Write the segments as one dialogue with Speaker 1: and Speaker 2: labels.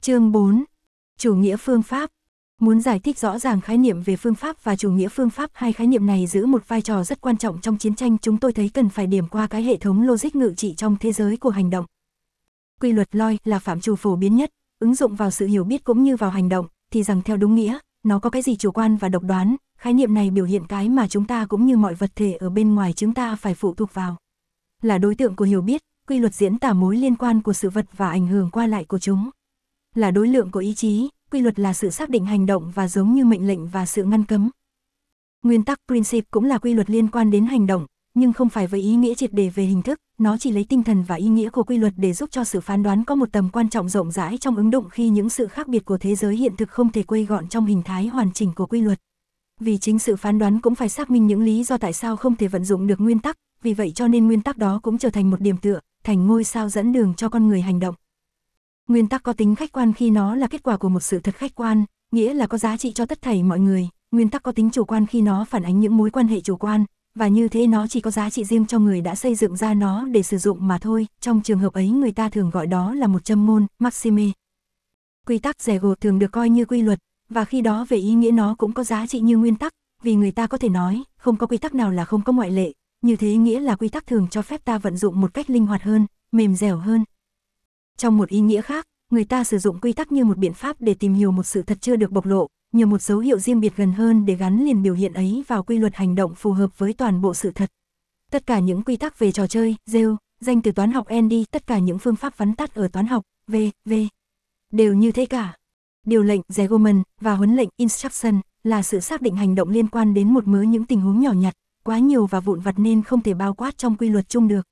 Speaker 1: Chương 4. Chủ nghĩa phương pháp. Muốn giải thích rõ ràng khái niệm về phương pháp và chủ nghĩa phương pháp, hai khái niệm này giữ một vai trò rất quan trọng trong chiến tranh, chúng tôi thấy cần phải điểm qua cái hệ thống logic ngự trị trong thế giới của hành động. Quy luật Lloyd là phạm trù phổ biến nhất, ứng dụng vào sự hiểu biết cũng như vào hành động, thì rằng theo đúng nghĩa, nó có cái gì chủ quan và độc đoán, khái niệm này biểu hiện cái mà chúng ta cũng như mọi vật thể ở bên ngoài chúng ta phải phụ thuộc vào. Là đối tượng của hiểu biết, quy luật diễn tả mối liên quan của sự vật và ảnh hưởng qua lại của chúng. Là đối lượng của ý chí, quy luật là sự xác định hành động và giống như mệnh lệnh và sự ngăn cấm. Nguyên tắc principle cũng là quy luật liên quan đến hành động, nhưng không phải với ý nghĩa triệt để về hình thức, nó chỉ lấy tinh thần và ý nghĩa của quy luật để giúp cho sự phán đoán có một tầm quan trọng rộng rãi trong ứng dụng khi những sự khác biệt của thế giới hiện thực không thể quây gọn trong hình thái hoàn chỉnh của quy luật. Vì chính sự phán đoán cũng phải xác minh những lý do tại sao không thể vận dụng được nguyên tắc, vì vậy cho nên nguyên tắc đó cũng trở thành một điểm tựa, thành ngôi sao dẫn đường cho con người hành động. Nguyên tắc có tính khách quan khi nó là kết quả của một sự thật khách quan, nghĩa là có giá trị cho tất thảy mọi người. Nguyên tắc có tính chủ quan khi nó phản ánh những mối quan hệ chủ quan, và như thế nó chỉ có giá trị riêng cho người đã xây dựng ra nó để sử dụng mà thôi. Trong trường hợp ấy người ta thường gọi đó là một châm ngôn, maxime. Quy tắc Zego thường được coi như quy luật, và khi đó về ý nghĩa nó cũng có giá trị như nguyên tắc, vì người ta có thể nói, không có quy tắc nào là không có ngoại lệ. Như thế nghĩa là quy tắc thường cho phép ta vận dụng một cách linh hoạt hơn, mềm dẻo hơn. Trong một ý nghĩa khác, người ta sử dụng quy tắc như một biện pháp để tìm hiểu một sự thật chưa được bộc lộ, như một dấu hiệu riêng biệt gần hơn để gắn liền biểu hiện ấy vào quy luật hành động phù hợp với toàn bộ sự thật. Tất cả những quy tắc về trò chơi, Geo, danh từ toán học ND, tất cả những phương pháp vắn tắt ở toán học, V đều như thế cả. Điều lệnh, Zegoman, và huấn lệnh, Instruction, là sự xác định hành động liên quan đến một mớ những tình huống nhỏ nhặt, quá nhiều và vụn vặt nên không thể bao quát trong quy luật chung được.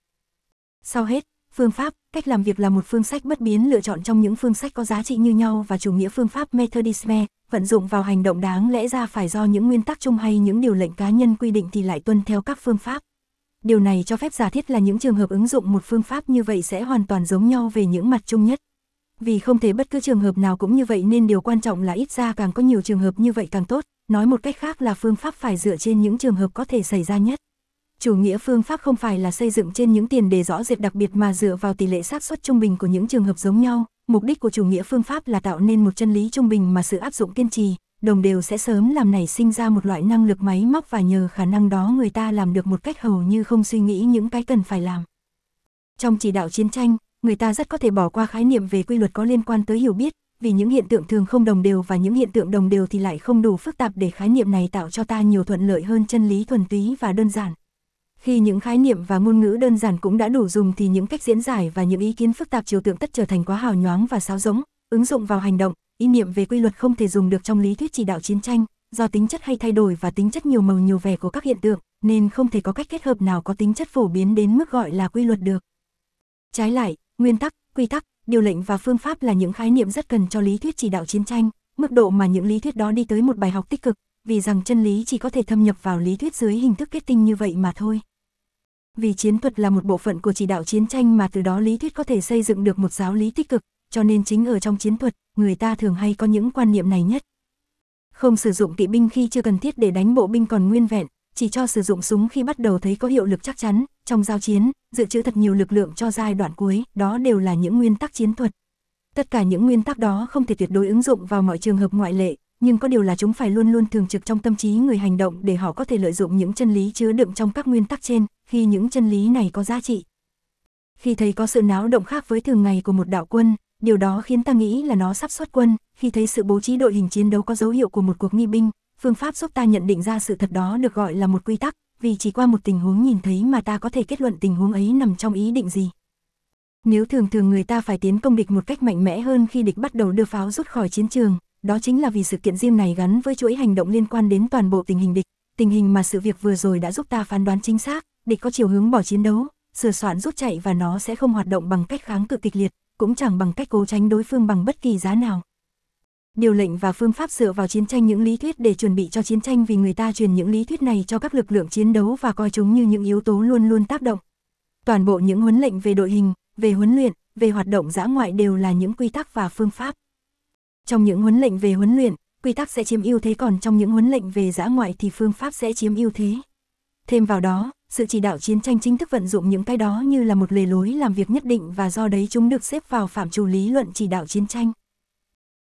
Speaker 1: Sau hết, phương pháp, cách làm việc là một phương sách bất biến lựa chọn trong những phương sách có giá trị như nhau, và chủ nghĩa phương pháp Methodisme, vận dụng vào hành động đáng lẽ ra phải do những nguyên tắc chung hay những điều lệnh cá nhân quy định thì lại tuân theo các phương pháp. Điều này cho phép giả thiết là những trường hợp ứng dụng một phương pháp như vậy sẽ hoàn toàn giống nhau về những mặt chung nhất. Vì không thể bất cứ trường hợp nào cũng như vậy nên điều quan trọng là ít ra càng có nhiều trường hợp như vậy càng tốt, nói một cách khác là phương pháp phải dựa trên những trường hợp có thể xảy ra nhất. Chủ nghĩa phương pháp không phải là xây dựng trên những tiền đề rõ rệt đặc biệt mà dựa vào tỷ lệ xác suất trung bình của những trường hợp giống nhau. Mục đích của chủ nghĩa phương pháp là tạo nên một chân lý trung bình mà sự áp dụng kiên trì, đồng đều sẽ sớm làm nảy sinh ra một loại năng lực máy móc, và nhờ khả năng đó người ta làm được một cách hầu như không suy nghĩ những cái cần phải làm. Trong chỉ đạo chiến tranh, người ta rất có thể bỏ qua khái niệm về quy luật có liên quan tới hiểu biết, vì những hiện tượng thường không đồng đều và những hiện tượng đồng đều thì lại không đủ phức tạp để khái niệm này tạo cho ta nhiều thuận lợi hơn chân lý thuần túy và đơn giản. Khi những khái niệm và ngôn ngữ đơn giản cũng đã đủ dùng thì những cách diễn giải và những ý kiến phức tạp trừu tượng tất trở thành quá hào nhoáng và sáo rỗng. Ứng dụng vào hành động, ý niệm về quy luật không thể dùng được trong lý thuyết chỉ đạo chiến tranh, do tính chất hay thay đổi và tính chất nhiều màu nhiều vẻ của các hiện tượng, nên không thể có cách kết hợp nào có tính chất phổ biến đến mức gọi là quy luật được. Trái lại, nguyên tắc, quy tắc, điều lệnh và phương pháp là những khái niệm rất cần cho lý thuyết chỉ đạo chiến tranh, mức độ mà những lý thuyết đó đi tới một bài học tích cực, vì rằng chân lý chỉ có thể thâm nhập vào lý thuyết dưới hình thức kết tinh như vậy mà thôi. Vì chiến thuật là một bộ phận của chỉ đạo chiến tranh mà từ đó lý thuyết có thể xây dựng được một giáo lý tích cực, cho nên chính ở trong chiến thuật, người ta thường hay có những quan niệm này nhất. Không sử dụng kỵ binh khi chưa cần thiết để đánh bộ binh còn nguyên vẹn, chỉ cho sử dụng súng khi bắt đầu thấy có hiệu lực chắc chắn. Trong giao chiến, dự trữ thật nhiều lực lượng cho giai đoạn cuối, đó đều là những nguyên tắc chiến thuật. Tất cả những nguyên tắc đó không thể tuyệt đối ứng dụng vào mọi trường hợp ngoại lệ, nhưng có điều là chúng phải luôn luôn thường trực trong tâm trí người hành động để họ có thể lợi dụng những chân lý chứa đựng trong các nguyên tắc trên, khi những chân lý này có giá trị. Khi thấy có sự náo động khác với thường ngày của một đạo quân, điều đó khiến ta nghĩ là nó sắp xuất quân. Khi thấy sự bố trí đội hình chiến đấu có dấu hiệu của một cuộc nghi binh, phương pháp giúp ta nhận định ra sự thật đó được gọi là một quy tắc, vì chỉ qua một tình huống nhìn thấy mà ta có thể kết luận tình huống ấy nằm trong ý định gì. Nếu thường người ta phải tiến công địch một cách mạnh mẽ hơn khi địch bắt đầu đưa pháo rút khỏi chiến trường, đó chính là vì sự kiện riêng này gắn với chuỗi hành động liên quan đến toàn bộ tình hình địch, tình hình mà sự việc vừa rồi đã giúp ta phán đoán chính xác, địch có chiều hướng bỏ chiến đấu, sửa soạn rút chạy, và nó sẽ không hoạt động bằng cách kháng cự kịch liệt, cũng chẳng bằng cách cố tránh đối phương bằng bất kỳ giá nào. Điều lệnh và phương pháp dựa vào chiến tranh những lý thuyết để chuẩn bị cho chiến tranh, vì người ta truyền những lý thuyết này cho các lực lượng chiến đấu và coi chúng như những yếu tố luôn luôn tác động. Toàn bộ những huấn lệnh về đội hình, về huấn luyện, về hoạt động dã ngoại đều là những quy tắc và phương pháp. Trong những huấn lệnh về huấn luyện, quy tắc sẽ chiếm ưu thế, còn trong những huấn lệnh về dã ngoại thì phương pháp sẽ chiếm ưu thế. Thêm vào đó, sự chỉ đạo chiến tranh chính thức vận dụng những cái đó như là một lề lối làm việc nhất định, và do đấy chúng được xếp vào phạm trù lý luận chỉ đạo chiến tranh.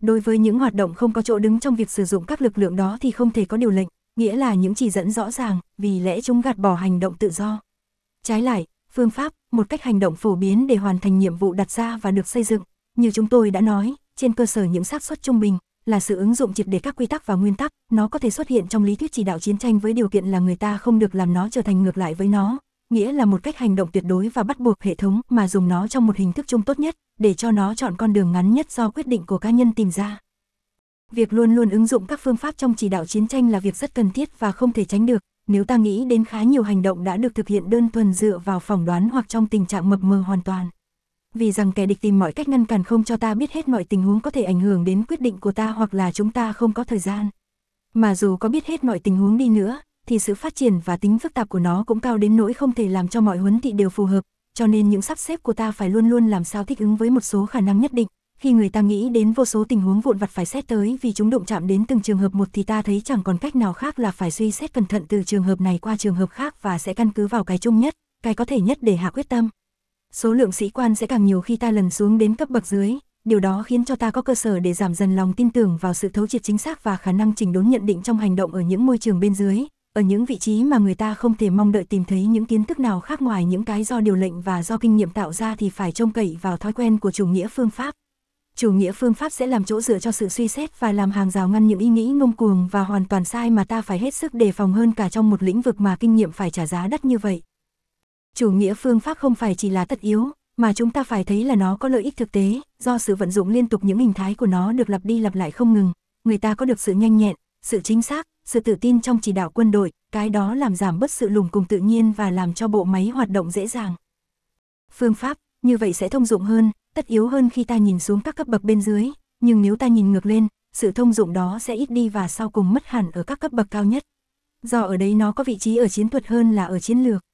Speaker 1: Đối với những hoạt động không có chỗ đứng trong việc sử dụng các lực lượng đó thì không thể có điều lệnh, nghĩa là những chỉ dẫn rõ ràng, vì lẽ chúng gạt bỏ hành động tự do. Trái lại, phương pháp, một cách hành động phổ biến để hoàn thành nhiệm vụ đặt ra và được xây dựng, như chúng tôi đã nói, trên cơ sở những xác suất trung bình, là sự ứng dụng triệt để các quy tắc và nguyên tắc, nó có thể xuất hiện trong lý thuyết chỉ đạo chiến tranh với điều kiện là người ta không được làm nó trở thành ngược lại với nó, nghĩa là một cách hành động tuyệt đối và bắt buộc hệ thống mà dùng nó trong một hình thức chung tốt nhất, để cho nó chọn con đường ngắn nhất do quyết định của cá nhân tìm ra. Việc luôn luôn ứng dụng các phương pháp trong chỉ đạo chiến tranh là việc rất cần thiết và không thể tránh được, nếu ta nghĩ đến khá nhiều hành động đã được thực hiện đơn thuần dựa vào phỏng đoán hoặc trong tình trạng mập mờ hoàn toàn. Vì rằng kẻ địch tìm mọi cách ngăn cản không cho ta biết hết mọi tình huống có thể ảnh hưởng đến quyết định của ta hoặc là chúng ta không có thời gian. Mà dù có biết hết mọi tình huống đi nữa, thì sự phát triển và tính phức tạp của nó cũng cao đến nỗi không thể làm cho mọi huấn thị đều phù hợp, cho nên những sắp xếp của ta phải luôn luôn làm sao thích ứng với một số khả năng nhất định. Khi người ta nghĩ đến vô số tình huống vụn vặt phải xét tới vì chúng đụng chạm đến từng trường hợp một thì ta thấy chẳng còn cách nào khác là phải suy xét cẩn thận từ trường hợp này qua trường hợp khác và sẽ căn cứ vào cái chung nhất, cái có thể nhất để hạ quyết tâm. Số lượng sĩ quan sẽ càng nhiều khi ta lần xuống đến cấp bậc dưới, điều đó khiến cho ta có cơ sở để giảm dần lòng tin tưởng vào sự thấu triệt chính xác và khả năng chỉnh đốn nhận định trong hành động ở những môi trường bên dưới, ở những vị trí mà người ta không thể mong đợi tìm thấy những kiến thức nào khác ngoài những cái do điều lệnh và do kinh nghiệm tạo ra thì phải trông cậy vào thói quen của chủ nghĩa phương pháp. Chủ nghĩa phương pháp sẽ làm chỗ dựa cho sự suy xét và làm hàng rào ngăn những ý nghĩ ngông cuồng và hoàn toàn sai mà ta phải hết sức đề phòng hơn cả trong một lĩnh vực mà kinh nghiệm phải trả giá đắt như vậy. Chủ nghĩa phương pháp không phải chỉ là tất yếu, mà chúng ta phải thấy là nó có lợi ích thực tế, do sự vận dụng liên tục những hình thái của nó được lặp đi lặp lại không ngừng, người ta có được sự nhanh nhẹn, sự chính xác, sự tự tin trong chỉ đạo quân đội, cái đó làm giảm bớt sự lùng cùng tự nhiên và làm cho bộ máy hoạt động dễ dàng. Phương pháp, như vậy sẽ thông dụng hơn, tất yếu hơn khi ta nhìn xuống các cấp bậc bên dưới, nhưng nếu ta nhìn ngược lên, sự thông dụng đó sẽ ít đi và sau cùng mất hẳn ở các cấp bậc cao nhất. Do ở đấy nó có vị trí ở chiến thuật hơn là ở chiến lược.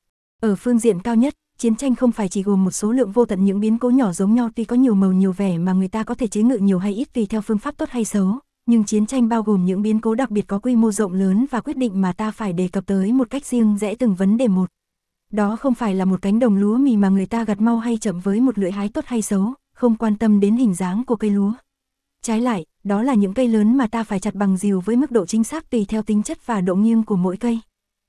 Speaker 1: Ở phương diện cao nhất, chiến tranh không phải chỉ gồm một số lượng vô tận những biến cố nhỏ giống nhau tuy có nhiều màu nhiều vẻ mà người ta có thể chế ngự nhiều hay ít tùy theo phương pháp tốt hay xấu, nhưng chiến tranh bao gồm những biến cố đặc biệt có quy mô rộng lớn và quyết định mà ta phải đề cập tới một cách riêng rẽ từng vấn đề một. Đó không phải là một cánh đồng lúa mì mà người ta gặt mau hay chậm với một lưỡi hái tốt hay xấu, không quan tâm đến hình dáng của cây lúa. Trái lại, đó là những cây lớn mà ta phải chặt bằng rìu với mức độ chính xác tùy theo tính chất và độ nghiêng của mỗi cây.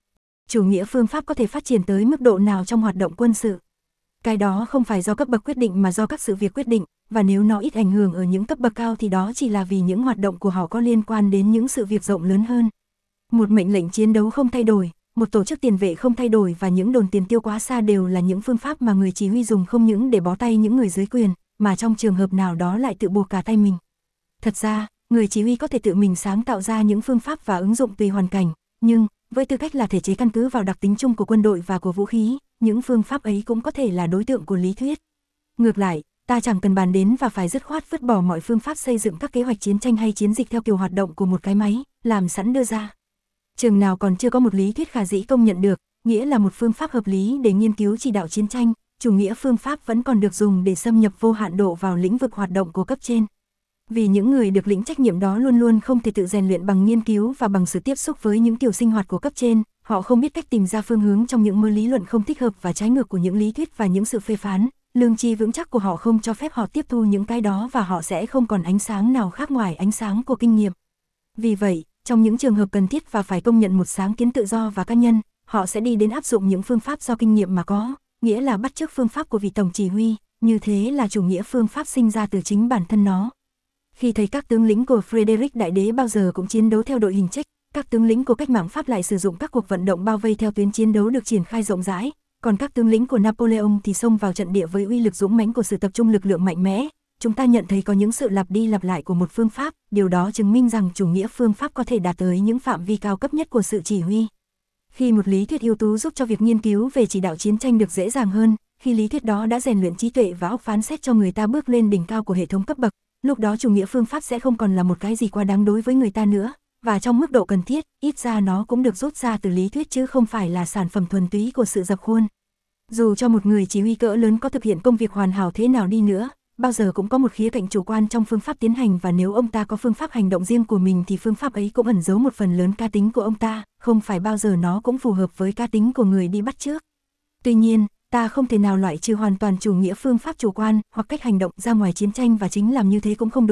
Speaker 1: Chủ nghĩa phương pháp có thể phát triển tới mức độ nào trong hoạt động quân sự? Cái đó không phải do cấp bậc quyết định mà do các sự việc quyết định, và nếu nó ít ảnh hưởng ở những cấp bậc cao thì đó chỉ là vì những hoạt động của họ có liên quan đến những sự việc rộng lớn hơn. Một mệnh lệnh chiến đấu không thay đổi, một tổ chức tiền vệ không thay đổi và những đồn tiền tiêu quá xa đều là những phương pháp mà người chỉ huy dùng không những để bó tay những người dưới quyền, mà trong trường hợp nào đó lại tự buộc cả tay mình. Thật ra, người chỉ huy có thể tự mình sáng tạo ra những phương pháp và ứng dụng tùy hoàn cảnh, nhưng với tư cách là thể chế căn cứ vào đặc tính chung của quân đội và của vũ khí, những phương pháp ấy cũng có thể là đối tượng của lý thuyết. Ngược lại, ta chẳng cần bàn đến và phải dứt khoát vứt bỏ mọi phương pháp xây dựng các kế hoạch chiến tranh hay chiến dịch theo kiểu hoạt động của một cái máy, làm sẵn đưa ra. Chừng nào còn chưa có một lý thuyết khả dĩ công nhận được, nghĩa là một phương pháp hợp lý để nghiên cứu chỉ đạo chiến tranh, chủ nghĩa phương pháp vẫn còn được dùng để xâm nhập vô hạn độ vào lĩnh vực hoạt động của cấp trên. Vì những người được lĩnh trách nhiệm đó luôn luôn không thể tự rèn luyện bằng nghiên cứu và bằng sự tiếp xúc với những kiểu sinh hoạt của cấp trên, họ không biết cách tìm ra phương hướng trong những mớ lý luận không thích hợp và trái ngược của những lý thuyết và những sự phê phán, lương tri vững chắc của họ không cho phép họ tiếp thu những cái đó và họ sẽ không còn ánh sáng nào khác ngoài ánh sáng của kinh nghiệm. Vì vậy, trong những trường hợp cần thiết và phải công nhận một sáng kiến tự do và cá nhân, họ sẽ đi đến áp dụng những phương pháp do kinh nghiệm mà có, nghĩa là bắt chước phương pháp của vị tổng chỉ huy, như thế là chủ nghĩa phương pháp sinh ra từ chính bản thân nó. Khi thấy các tướng lĩnh của Frederick Đại Đế bao giờ cũng chiến đấu theo đội hình trích, các tướng lĩnh của cách mạng Pháp lại sử dụng các cuộc vận động bao vây theo tuyến chiến đấu được triển khai rộng rãi, còn các tướng lĩnh của Napoleon thì xông vào trận địa với uy lực dũng mãnh của sự tập trung lực lượng mạnh mẽ. Chúng ta nhận thấy có những sự lặp đi lặp lại của một phương pháp, điều đó chứng minh rằng chủ nghĩa phương pháp có thể đạt tới những phạm vi cao cấp nhất của sự chỉ huy. Khi một lý thuyết ưu tú giúp cho việc nghiên cứu về chỉ đạo chiến tranh được dễ dàng hơn, khi lý thuyết đó đã rèn luyện trí tuệ và óc phán xét cho người ta bước lên đỉnh cao của hệ thống cấp bậc, lúc đó chủ nghĩa phương pháp sẽ không còn là một cái gì quá đáng đối với người ta nữa, và trong mức độ cần thiết, ít ra nó cũng được rút ra từ lý thuyết chứ không phải là sản phẩm thuần túy của sự dập khuôn. Dù cho một người chỉ huy cỡ lớn có thực hiện công việc hoàn hảo thế nào đi nữa, bao giờ cũng có một khía cạnh chủ quan trong phương pháp tiến hành và nếu ông ta có phương pháp hành động riêng của mình thì phương pháp ấy cũng ẩn giấu một phần lớn cá tính của ông ta, không phải bao giờ nó cũng phù hợp với cá tính của người đi bắt chước. Tuy nhiên, ta không thể nào loại trừ hoàn toàn chủ nghĩa phương pháp chủ quan hoặc cách hành động ra ngoài chiến tranh và chính làm như thế cũng không đúng,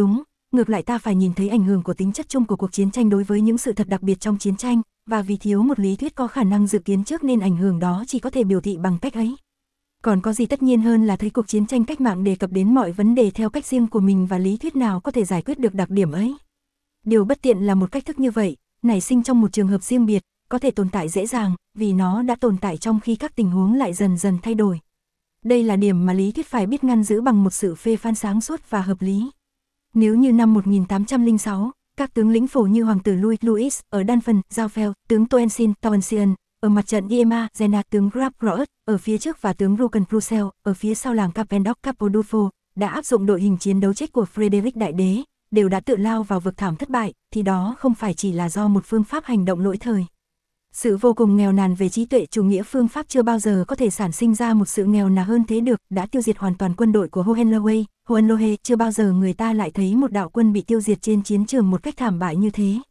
Speaker 1: ngược lại ta phải nhìn thấy ảnh hưởng của tính chất chung của cuộc chiến tranh đối với những sự thật đặc biệt trong chiến tranh, và vì thiếu một lý thuyết có khả năng dự kiến trước nên ảnh hưởng đó chỉ có thể biểu thị bằng cách ấy. Còn có gì tất nhiên hơn là thấy cuộc chiến tranh cách mạng đề cập đến mọi vấn đề theo cách riêng của mình và lý thuyết nào có thể giải quyết được đặc điểm ấy. Điều bất tiện là một cách thức như vậy, nảy sinh trong một trường hợp riêng biệt, có thể tồn tại dễ dàng, vì nó đã tồn tại trong khi các tình huống lại dần dần thay đổi. Đây là điểm mà lý thuyết phải biết ngăn giữ bằng một sự phê phán sáng suốt và hợp lý. Nếu như năm 1806, các tướng lĩnh phổ như Hoàng tử Louis Louis ở Danfan, Giao tướng Townshend, ở mặt trận Iema, Jena, tướng Graf Roert, ở phía trước và tướng Rugen Prussel, ở phía sau làng Capendoc Capodulfo, đã áp dụng đội hình chiến đấu chết của Frederick Đại Đế, đều đã tự lao vào vực thảm thất bại, thì đó không phải chỉ là do một phương pháp hành động lỗi thời. Sự vô cùng nghèo nàn về trí tuệ chủ nghĩa phương pháp chưa bao giờ có thể sản sinh ra một sự nghèo nàn hơn thế được, đã tiêu diệt hoàn toàn quân đội của Hohenlohe, chưa bao giờ người ta lại thấy một đạo quân bị tiêu diệt trên chiến trường một cách thảm bại như thế.